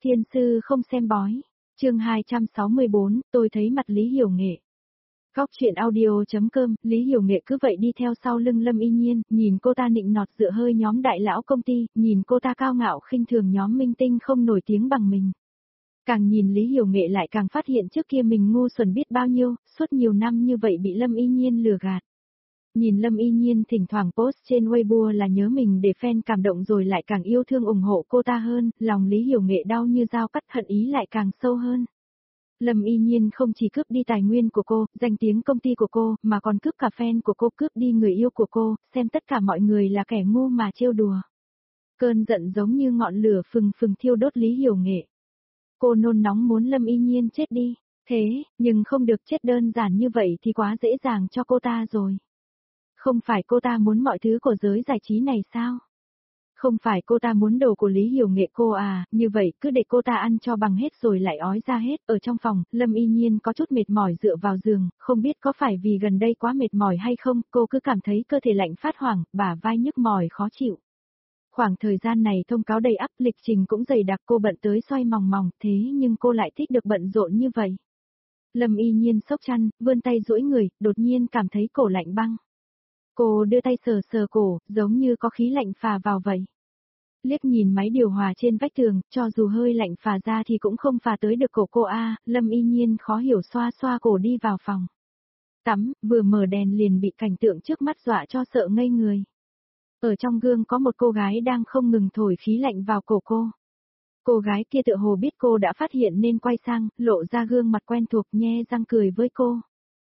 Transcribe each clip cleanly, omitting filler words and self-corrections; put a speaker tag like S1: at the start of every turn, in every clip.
S1: Tiên sư không xem bói. Chương 264, tôi thấy mặt Lý Hiểu Nghệ. Góc truyện audio.com, Lý Hiểu Nghệ cứ vậy đi theo sau lưng Lâm Y Nhiên, nhìn cô ta nịnh nọt dựa hơi nhóm đại lão công ty, nhìn cô ta cao ngạo khinh thường nhóm minh tinh không nổi tiếng bằng mình. Càng nhìn Lý Hiểu Nghệ lại càng phát hiện trước kia mình ngu xuẩn biết bao nhiêu, suốt nhiều năm như vậy bị Lâm Y Nhiên lừa gạt. Nhìn Lâm Y Nhiên thỉnh thoảng post trên Weibo là nhớ mình để fan cảm động rồi lại càng yêu thương ủng hộ cô ta hơn, lòng Lý Hiểu Nghệ đau như dao cắt, hận ý lại càng sâu hơn. Lâm Y Nhiên không chỉ cướp đi tài nguyên của cô, danh tiếng công ty của cô, mà còn cướp cả fan của cô, cướp đi người yêu của cô, xem tất cả mọi người là kẻ ngu mà trêu đùa. Cơn giận giống như ngọn lửa phừng phừng thiêu đốt Lý Hiểu Nghệ. Cô nôn nóng muốn Lâm Y Nhiên chết đi, thế, nhưng không được chết đơn giản như vậy thì quá dễ dàng cho cô ta rồi. Không phải cô ta muốn mọi thứ của giới giải trí này sao? Không phải cô ta muốn đồ của Lý Hiểu Nghệ cô à, như vậy cứ để cô ta ăn cho bằng hết rồi lại ói ra hết. Ở trong phòng, Lâm Y Nhiên có chút mệt mỏi dựa vào giường, không biết có phải vì gần đây quá mệt mỏi hay không, cô cứ cảm thấy cơ thể lạnh phát hoảng, bả vai nhức mỏi khó chịu. Khoảng thời gian này thông cáo đầy ắp, lịch trình cũng dày đặc, cô bận tới xoay mòng mòng, thế nhưng cô lại thích được bận rộn như vậy. Lâm Y Nhiên xốc chăn, vươn tay duỗi người, đột nhiên cảm thấy cổ lạnh băng. Cô đưa tay sờ sờ cổ, giống như có khí lạnh phà vào vậy. Liếc nhìn máy điều hòa trên vách tường, cho dù hơi lạnh phà ra thì cũng không phà tới được cổ cô a. Lâm Y Nhiên khó hiểu xoa xoa cổ đi vào phòng. Tắm, vừa mở đèn liền bị cảnh tượng trước mắt dọa cho sợ ngây người. Ở trong gương có một cô gái đang không ngừng thổi khí lạnh vào cổ cô. Cô gái kia tựa hồ biết cô đã phát hiện nên quay sang, lộ ra gương mặt quen thuộc nhe răng cười với cô.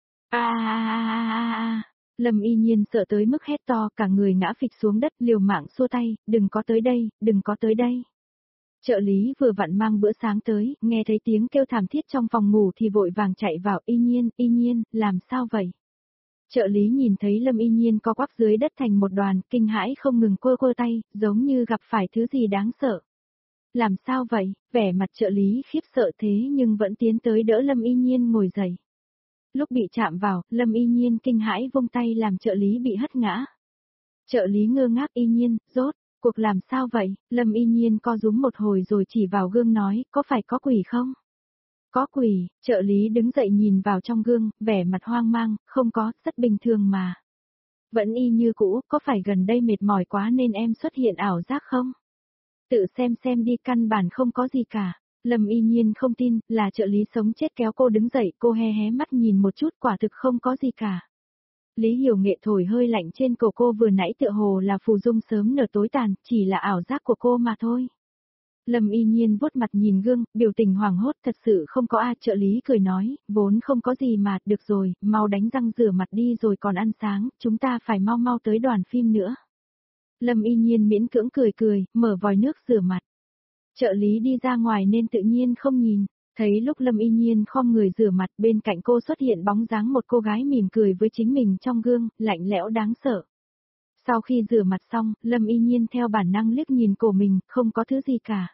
S1: Lâm Y Nhiên sợ tới mức hét to, cả người ngã phịch xuống đất, liều mạng xua tay, đừng có tới đây, đừng có tới đây. Trợ lý vừa vặn mang bữa sáng tới, nghe thấy tiếng kêu thảm thiết trong phòng ngủ thì vội vàng chạy vào. Y Nhiên, làm sao vậy? Trợ lý nhìn thấy Lâm Y Nhiên co quắp dưới đất thành một đoàn, kinh hãi không ngừng quơ tay, giống như gặp phải thứ gì đáng sợ. Làm sao vậy? Vẻ mặt trợ lý khiếp sợ thế nhưng vẫn tiến tới đỡ Lâm Y Nhiên ngồi dậy. Lúc bị chạm vào, Lâm Y Nhiên kinh hãi vung tay làm trợ lý bị hất ngã. Trợ lý ngơ ngác. Y Nhiên, rốt cuộc làm sao vậy? Lâm Y Nhiên co rúm một hồi rồi chỉ vào gương nói, có phải có quỷ không? Có quỷ. Trợ lý đứng dậy nhìn vào trong gương, vẻ mặt hoang mang, không có, rất bình thường mà. Vẫn y như cũ, có phải gần đây mệt mỏi quá nên em xuất hiện ảo giác không? Tự xem đi, căn bản không có gì cả. Lâm Y Nhiên không tin, là trợ lý sống chết kéo cô đứng dậy, cô hé hé mắt nhìn một chút, quả thực không có gì cả. Lý Hiểu Nghệ thổi hơi lạnh trên cổ cô vừa nãy tựa hồ là phù dung sớm nở tối tàn, chỉ là ảo giác của cô mà thôi. Lâm Y Nhiên vuốt mặt nhìn gương, biểu tình hoảng hốt, thật sự không có a. Trợ lý cười nói, vốn không có gì mà, được rồi, mau đánh răng rửa mặt đi rồi còn ăn sáng, chúng ta phải mau tới đoàn phim nữa. Lâm Y Nhiên miễn cưỡng cười, mở vòi nước rửa mặt. Trợ lý đi ra ngoài nên tự nhiên không nhìn, thấy lúc Lâm Y Nhiên khom người rửa mặt bên cạnh cô xuất hiện bóng dáng một cô gái mỉm cười với chính mình trong gương, lạnh lẽo đáng sợ. Sau khi rửa mặt xong, Lâm Y Nhiên theo bản năng liếc nhìn cổ mình, không có thứ gì cả.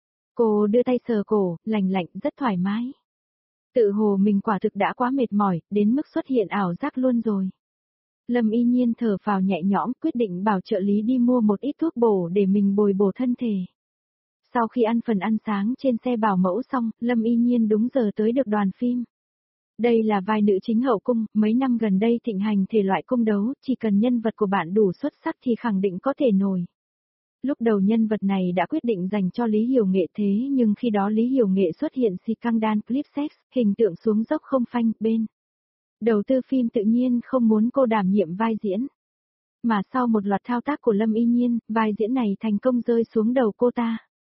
S1: Cô đưa tay sờ cổ, lạnh, rất thoải mái. Tự hồ mình quả thực đã quá mệt mỏi, đến mức xuất hiện ảo giác luôn rồi. Lâm Y Nhiên thở phào nhẹ nhõm, quyết định bảo trợ lý đi mua một ít thuốc bổ để mình bồi bổ thân thể. Sau khi ăn phần ăn sáng trên xe bảo mẫu xong, Lâm Y Nhiên đúng giờ tới được đoàn phim. Đây là vai nữ chính hậu cung, mấy năm gần đây thịnh hành thể loại cung đấu, chỉ cần nhân vật của bạn đủ xuất sắc thì khẳng định có thể nổi. Lúc đầu nhân vật này đã quyết định dành cho Lý Hiểu Nghệ thế nhưng khi đó Lý Hiểu Nghệ xuất hiện scandal clip sex, hình tượng xuống dốc không phanh, bên đầu tư phim tự nhiên không muốn cô đảm nhiệm vai diễn. Mà sau một loạt thao tác của Lâm Y Nhiên, vai diễn này thành công rơi xuống đầu cô ta.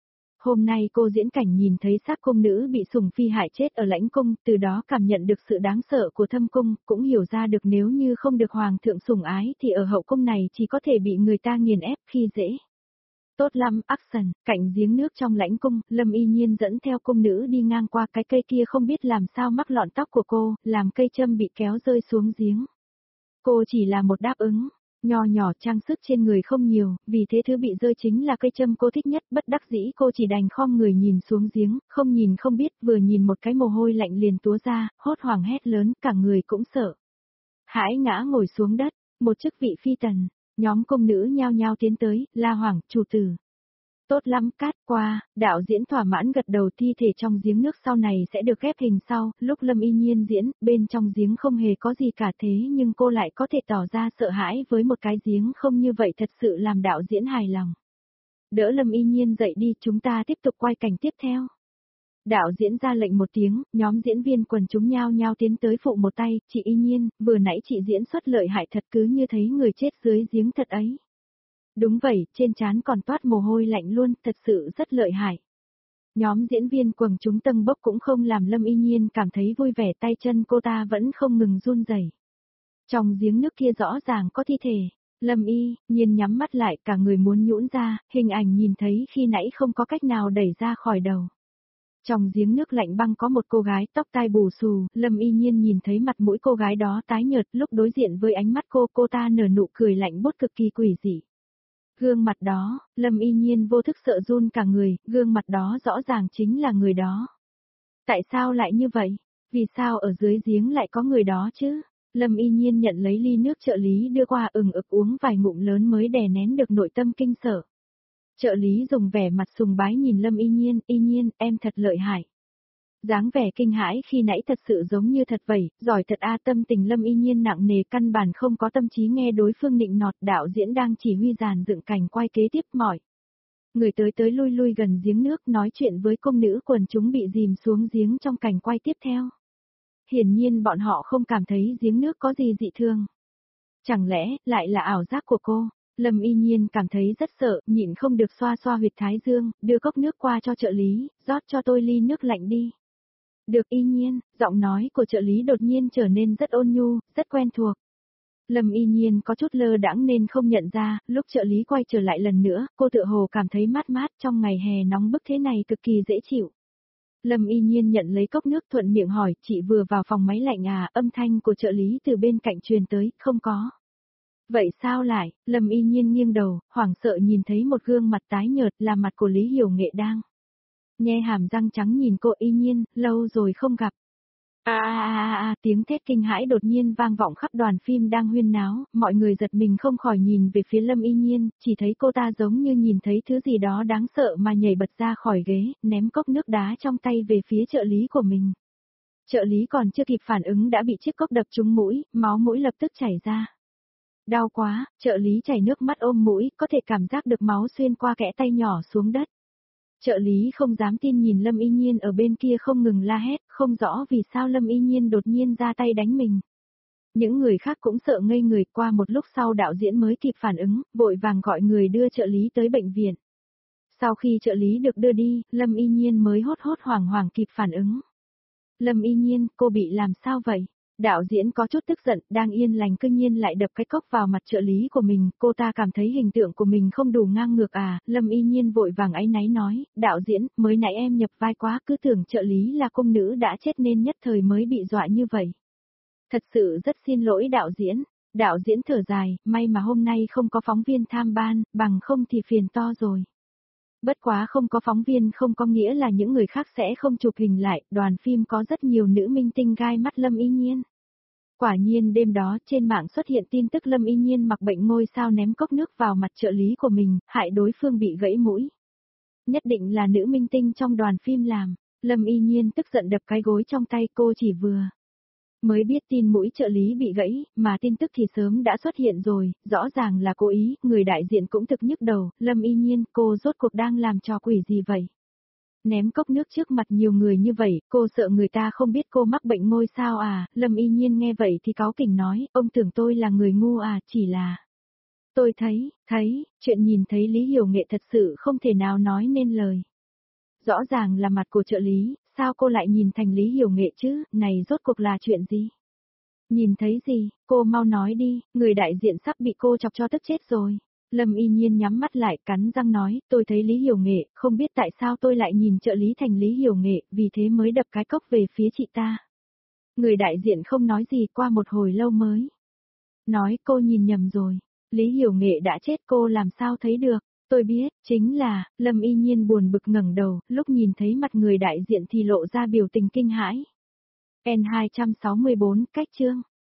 S1: Hôm nay cô diễn cảnh nhìn thấy xác cung nữ bị sủng phi hại chết ở lãnh cung, từ đó cảm nhận được sự đáng sợ của thâm cung, cũng hiểu ra được nếu như không được hoàng thượng sủng ái thì ở hậu cung này chỉ có thể bị người ta nghiền ép khi dễ. Tốt lắm, action, cạnh giếng nước trong lãnh cung, Lâm Y Nhiên dẫn theo cung nữ đi ngang qua cái cây kia không biết làm sao mắc lọn tóc của cô, làm cây châm bị kéo rơi xuống giếng. Cô chỉ là một đáp ứng. Nho nhỏ trang sức trên người không nhiều, vì thế thứ bị rơi chính là cây châm cô thích nhất, bất đắc dĩ cô chỉ đành khom người nhìn xuống giếng, không nhìn không biết, vừa nhìn một cái mồ hôi lạnh liền túa ra, hốt hoảng hét lớn, cả người cũng sợ. Hãi ngã ngồi xuống đất, một chức vị phi tần, nhóm cung nữ nhao nhao tiến tới, la hoảng, chủ tử. Tốt lắm cát qua, đạo diễn thỏa mãn gật đầu thi thể trong giếng nước sau này sẽ được ghép hình sau, lúc Lâm Y Nhiên diễn, bên trong giếng không hề có gì cả thế nhưng cô lại có thể tỏ ra sợ hãi với một cái giếng không như vậy thật sự làm đạo diễn hài lòng. Đỡ Lâm Y Nhiên dậy đi chúng ta tiếp tục quay cảnh tiếp theo. Đạo diễn ra lệnh một tiếng, nhóm diễn viên quần chúng nhao nhao tiến tới phụ một tay, chị Y Nhiên, vừa nãy chị diễn xuất lợi hại thật cứ như thấy người chết dưới giếng thật ấy. Đúng vậy, trên trán còn toát mồ hôi lạnh luôn, thật sự rất lợi hại. Nhóm diễn viên quần chúng tâng bốc cũng không làm Lâm Y Nhiên cảm thấy vui vẻ tay chân cô ta vẫn không ngừng run rẩy. Trong giếng nước kia rõ ràng có thi thể. Lâm Y Nhiên nhắm mắt lại cả người muốn nhũn ra, hình ảnh nhìn thấy khi nãy không có cách nào đẩy ra khỏi đầu. Trong giếng nước lạnh băng có một cô gái tóc tai bù xù, Lâm Y Nhiên nhìn thấy mặt mũi cô gái đó tái nhợt lúc đối diện với ánh mắt cô ta nở nụ cười lạnh buốt cực kỳ quỷ dị. Gương mặt đó, Lâm Y Nhiên vô thức sợ run cả người, gương mặt đó rõ ràng chính là người đó. Tại sao lại như vậy? Vì sao ở dưới giếng lại có người đó chứ? Lâm Y Nhiên nhận lấy ly nước trợ lý đưa qua ực uống vài ngụm lớn mới đè nén được nội tâm kinh sợ. Trợ lý dùng vẻ mặt sùng bái nhìn Lâm Y Nhiên, em thật lợi hại. Dáng vẻ kinh hãi khi nãy thật sự giống như thật vậy, giỏi thật a tâm tình Lâm Y Nhiên nặng nề căn bản không có tâm trí nghe đối phương nịnh nọt đạo diễn đang chỉ huy dàn dựng cảnh quay kế tiếp mỏi. Người tới lui gần giếng nước nói chuyện với công nữ quần chúng bị dìm xuống giếng trong cảnh quay tiếp theo. Hiển nhiên bọn họ không cảm thấy giếng nước có gì dị thường. Chẳng lẽ lại là ảo giác của cô? Lâm Y Nhiên cảm thấy rất sợ, nhịn không được xoa huyệt thái dương, đưa cốc nước qua cho trợ lý, rót cho tôi ly nước lạnh đi. Được Y Nhiên, giọng nói của trợ lý đột nhiên trở nên rất ôn nhu, rất quen thuộc. Lâm Y Nhiên có chút lơ đãng nên không nhận ra, lúc trợ lý quay trở lại lần nữa, cô tựa hồ cảm thấy mát mát trong ngày hè nóng bức thế này cực kỳ dễ chịu. Lâm Y Nhiên nhận lấy cốc nước thuận miệng hỏi, chị vừa vào phòng máy lạnh à, âm thanh của trợ lý từ bên cạnh truyền tới, không có. Vậy sao lại, Lâm Y Nhiên nghiêng đầu, hoảng sợ nhìn thấy một gương mặt tái nhợt là mặt của Lý Hiểu Nghệ đang. Nhe hàm răng trắng nhìn cô Y Nhiên, lâu rồi không gặp. Tiếng thét kinh hãi đột nhiên vang vọng khắp đoàn phim đang huyên náo, mọi người giật mình không khỏi nhìn về phía Lâm Y Nhiên, chỉ thấy cô ta giống như nhìn thấy thứ gì đó đáng sợ mà nhảy bật ra khỏi ghế, ném cốc nước đá trong tay về phía trợ lý của mình. Trợ lý còn chưa kịp phản ứng đã bị chiếc cốc đập trúng mũi, máu mũi lập tức chảy ra. Đau quá, trợ lý chảy nước mắt ôm mũi, có thể cảm giác được máu xuyên qua kẽ tay nhỏ xuống đất. Trợ lý không dám tin nhìn Lâm Y Nhiên ở bên kia không ngừng la hét, không rõ vì sao Lâm Y Nhiên đột nhiên ra tay đánh mình. Những người khác cũng sợ ngây người, qua một lúc sau đạo diễn mới kịp phản ứng, vội vàng gọi người đưa trợ lý tới bệnh viện. Sau khi trợ lý được đưa đi, Lâm Y Nhiên mới hốt hoảng kịp phản ứng. Lâm Y Nhiên, cô bị làm sao vậy? Đạo diễn có chút tức giận, đang yên lành cư nhiên lại đập cái cốc vào mặt trợ lý của mình, cô ta cảm thấy hình tượng của mình không đủ ngang ngược à, Lâm Y Nhiên vội vàng áy náy nói, đạo diễn, mới nãy em nhập vai quá cứ tưởng trợ lý là công nữ đã chết nên nhất thời mới bị dọa như vậy. Thật sự rất xin lỗi đạo diễn thở dài, may mà hôm nay không có phóng viên tham ban, bằng không thì phiền to rồi. Bất quá không có phóng viên không có nghĩa là những người khác sẽ không chụp hình lại, đoàn phim có rất nhiều nữ minh tinh gai mắt Lâm Y Nhiên. Quả nhiên đêm đó trên mạng xuất hiện tin tức Lâm Y Nhiên mặc bệnh ngôi sao ném cốc nước vào mặt trợ lý của mình, hại đối phương bị gãy mũi. Nhất định là nữ minh tinh trong đoàn phim làm, Lâm Y Nhiên tức giận đập cái gối trong tay cô chỉ vừa. Mới biết tin mũi trợ lý bị gãy, mà tin tức thì sớm đã xuất hiện rồi, rõ ràng là cố ý, người đại diện cũng thực nhức đầu, Lâm Y Nhiên, cô rốt cuộc đang làm trò quỷ gì vậy? Ném cốc nước trước mặt nhiều người như vậy, cô sợ người ta không biết cô mắc bệnh ngôi sao à, Lâm Y Nhiên nghe vậy thì cáu kỉnh nói, ông tưởng tôi là người ngu à, chỉ là... Tôi thấy, chuyện nhìn thấy Lý Hiểu Nghệ thật sự không thể nào nói nên lời. Rõ ràng là mặt của trợ lý, sao cô lại nhìn thành Lý Hiểu Nghệ chứ, này rốt cuộc là chuyện gì? Nhìn thấy gì, cô mau nói đi, người đại diện sắp bị cô chọc cho tức chết rồi. Lâm Y Nhiên nhắm mắt lại cắn răng nói, tôi thấy Lý Hiểu Nghệ, không biết tại sao tôi lại nhìn trợ lý thành Lý Hiểu Nghệ, vì thế mới đập cái cốc về phía chị ta. Người đại diện không nói gì qua một hồi lâu mới. Nói cô nhìn nhầm rồi, Lý Hiểu Nghệ đã chết cô làm sao thấy được. Tôi biết, chính là, Lâm Y Nhiên buồn bực ngẩng đầu, lúc nhìn thấy mặt người đại diện thì lộ ra biểu tình kinh hãi. N264 cách chương